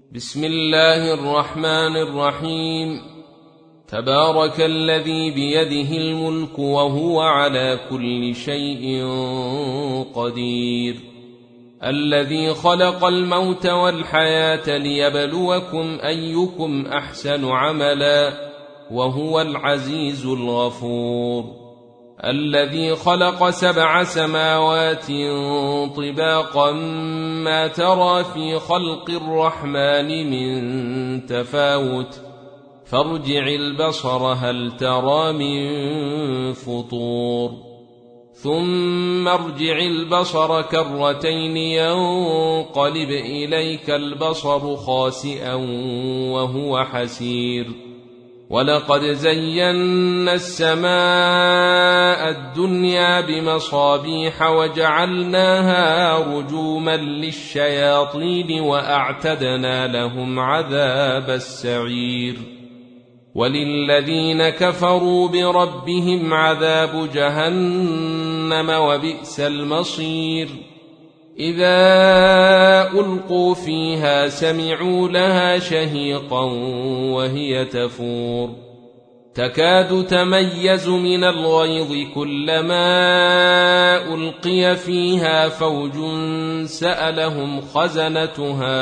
بسم الله الرحمن الرحيم. تبارك الذي بيده الملك وهو على كل شيء قدير، الذي خلق الموت والحياة ليبلوكم أيكم أحسن عملا وهو العزيز الغفور، الذي خلق 7 سماوات طباقا ما ترى في خلق الرحمن من تفاوت فارجع البصر هل ترى من فطور، ثم ارجع البصر كرتين ينقلب إليك البصر خاسئا وهو حسير، ولقد زينا السماء الدنيا بمصابيح وجعلناها رجوما للشياطين وأعتدنا لهم عذاب السعير، وللذين كفروا بربهم عذاب جهنم وبئس المصير. إذا ألقوا فيها سمعوا لها شهيقا وهي تفور، تكاد تميز من الغيظ كلما ألقي فيها فوج سألهم خزنتها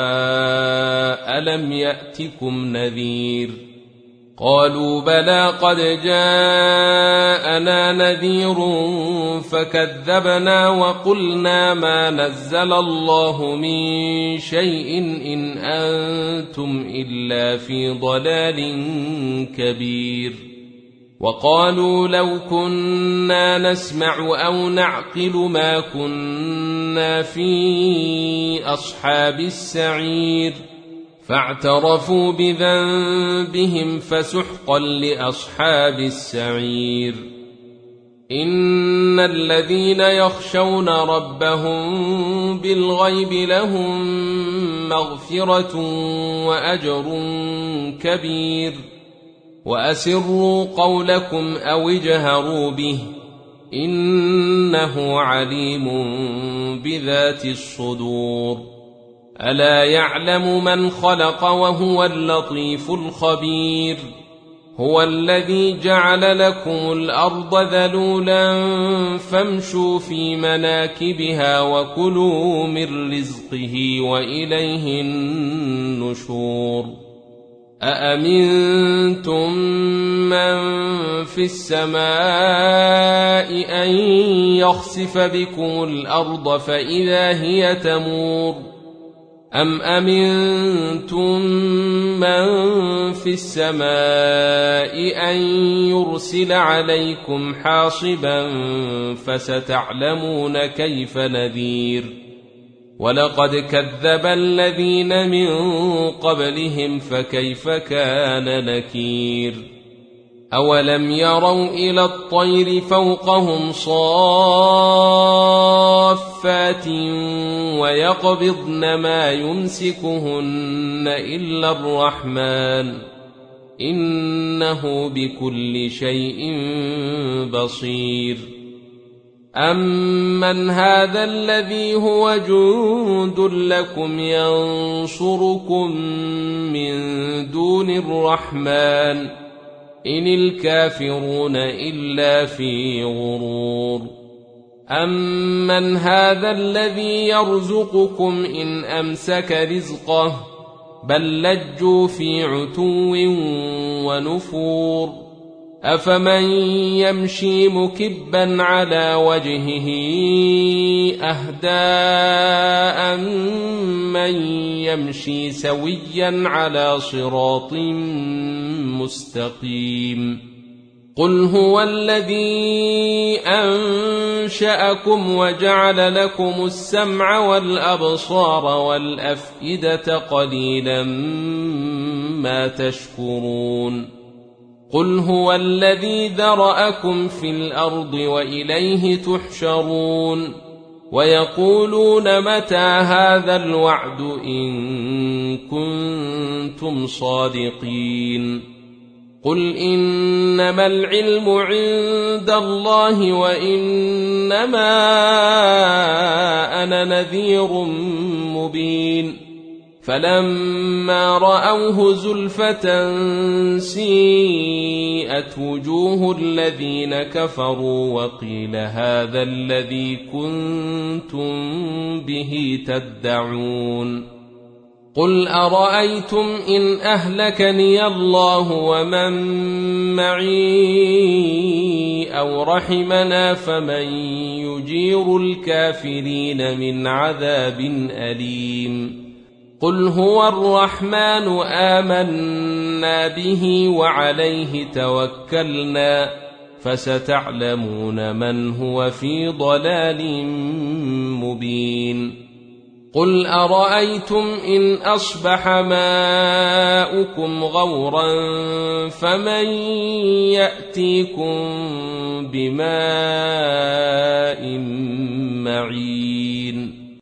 ألم يأتكم نذير، قالوا بلى قد جاءنا نذير فكذبنا وقلنا ما نزل الله من شيء إن أنتم إلا في ضلال كبير، وقالوا لو كنا نسمع أو نعقل ما كنا في أصحاب السعير، فاعترفوا بذنبهم فسحقا لأصحاب السعير. إن الذين يخشون ربهم بالغيب لهم مغفرة وأجر كبير، وأسروا قولكم أو اجهروا به إنه عليم بذات الصدور. ألا يعلم من خلق وهو اللطيف الخبير، هو الذي جعل لكم الأرض ذلولا فامشوا في مناكبها وكلوا من رزقه وإليه النشور. أأمنتم من في السماء أن يخسف بكم الأرض فإذا هي تمور، أم أمنتم من في السماء أن يرسل عليكم حاصبا فستعلمون كيف نذير. ولقد كذب الذين من قبلهم فكيف كان نكير. أولم يروا إلى الطير فوقهم صافات ويقبضن ما يمسكهن إلا الرحمن إنه بكل شيء بصير. أمن هذا الذي هو جند لكم ينصركم من دون الرحمن إن الكافرون إلا في غرور. أمن هذا الذي يرزقكم إن أمسك رزقه بل لجوا في عتو ونفور. أفمن يمشي مكبا على وجهه أهدى أمن يمشي سويا على صراط مستقيم. قل هو الذي أنشأكم وجعل لكم السمع والأبصار والأفئدة قليلا ما تشكرون. قل هو الذي ذرأكم في الأرض وإليه تحشرون. ويقولون متى هذا الوعد إن كنتم صادقين. قل إنما العلم عند الله وإنما أنا نذير مبين. فلما رأوه زلفة سيئت وجوه الذين كفروا وقيل هذا الذي كنتم به تدعون قل أرأيتم إن أهلكني الله ومن معي أو رحمنا فمن يجير الكافرين من عذاب أليم قل هو الرحمن آمنا به وعليه توكلنا فستعلمون من هو في ضلال مبين قل أرأيتم إن أصبح ماؤكم غورا فمن يأتيكم بماء معين